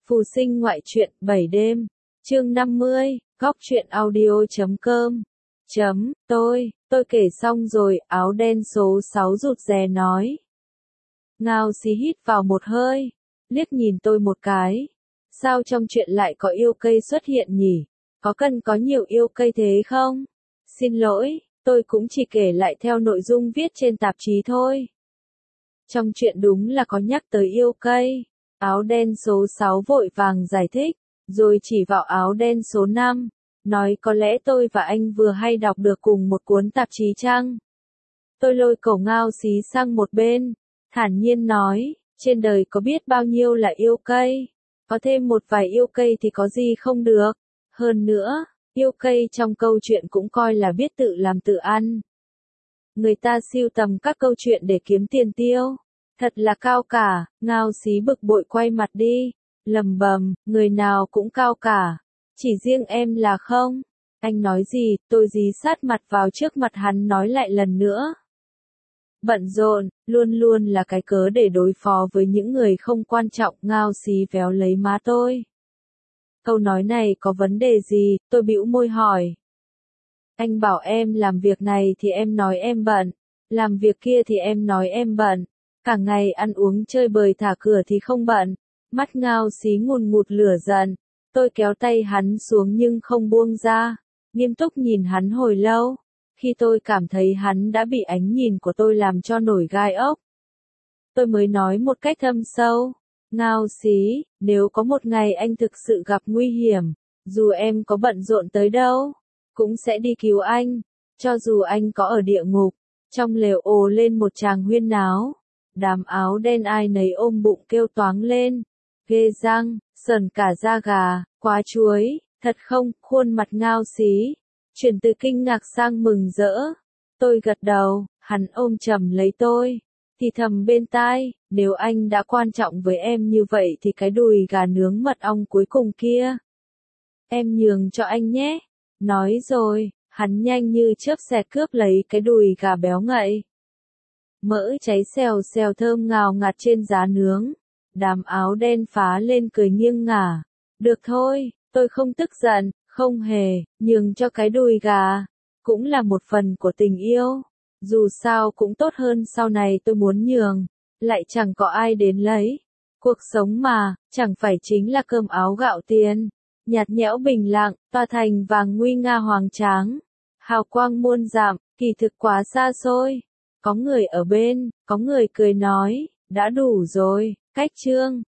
Phù sinh ngoại truyện 7 đêm, chương 50, góc truyện audio.com. Tôi kể xong rồi, áo đen số 6 rụt rè nói. Ngao xí hít vào một hơi, liếc nhìn tôi một cái. Sao trong chuyện lại có yêu cây xuất hiện nhỉ? Có cần có nhiều yêu cây thế không? Xin lỗi, tôi cũng chỉ kể lại theo nội dung viết trên tạp chí thôi. Trong chuyện đúng là có nhắc tới yêu cây. Áo đen số 6 vội vàng giải thích, rồi chỉ vào áo đen số 5, nói có lẽ tôi và anh vừa hay đọc được cùng một cuốn tạp chí chăng? Tôi lôi cổ Ngao xí sang một bên, thản nhiên nói, trên đời có biết bao nhiêu là yêu cây, có thêm một vài yêu cây thì có gì không được. Hơn nữa, yêu cây trong câu chuyện cũng coi là biết tự làm tự ăn. Người ta sưu tầm các câu chuyện để kiếm tiền tiêu. Thật là cao cả, Ngao xí bực bội quay mặt đi, lầm bầm, người nào cũng cao cả, chỉ riêng em là không. Anh nói gì, tôi dí sát mặt vào trước mặt hắn nói lại lần nữa. Bận rộn, luôn luôn là cái cớ để đối phó với những người không quan trọng. Ngao xí véo lấy má tôi. Câu nói này có vấn đề gì, tôi bĩu môi hỏi. Anh bảo em làm việc này thì em nói em bận, làm việc kia thì em nói em bận. Cả ngày ăn uống chơi bời thả cửa thì không bận. Mắt Ngao xí ngùn ngụt lửa giận. Tôi kéo tay hắn xuống nhưng không buông ra. Nghiêm túc nhìn hắn hồi lâu. Khi tôi cảm thấy hắn đã bị ánh nhìn của tôi làm cho nổi gai ốc, tôi mới nói một cách thâm sâu. Ngao xí, nếu có một ngày anh thực sự gặp nguy hiểm, dù em có bận rộn tới đâu, cũng sẽ đi cứu anh. Cho dù anh có ở địa ngục. Trong lều ồ lên một tràng huyên náo. Đám áo đen ai nấy ôm bụng kêu toáng lên. Ghê răng, sởn cả da gà, quá chuối, thật không? Khuôn mặt Ngao xí chuyển từ kinh ngạc sang mừng rỡ. Tôi gật đầu, hắn ôm chầm lấy tôi, thì thầm bên tai, nếu anh đã quan trọng với em như vậy thì cái đùi gà nướng mật ong cuối cùng kia, em nhường cho anh nhé. Nói rồi, hắn nhanh như chớp xẹt cướp lấy cái đùi gà béo ngậy. Mỡ cháy xèo xèo thơm ngào ngạt trên giá nướng. Đám áo đen phá lên cười nghiêng ngả. Được thôi, tôi không tức giận, không hề, nhường cho cái đùi gà. Cũng là một phần của tình yêu. Dù sao cũng tốt hơn sau này tôi muốn nhường, lại chẳng có ai đến lấy. Cuộc sống mà, chẳng phải chính là cơm áo gạo tiền. Nhạt nhẽo bình lặng, tỏa thành vàng nguy nga hoàng tráng. Hào quang muôn dặm, kỳ thực quá xa xôi. Có người ở bên, có người cười nói, đã đủ rồi, cách chương.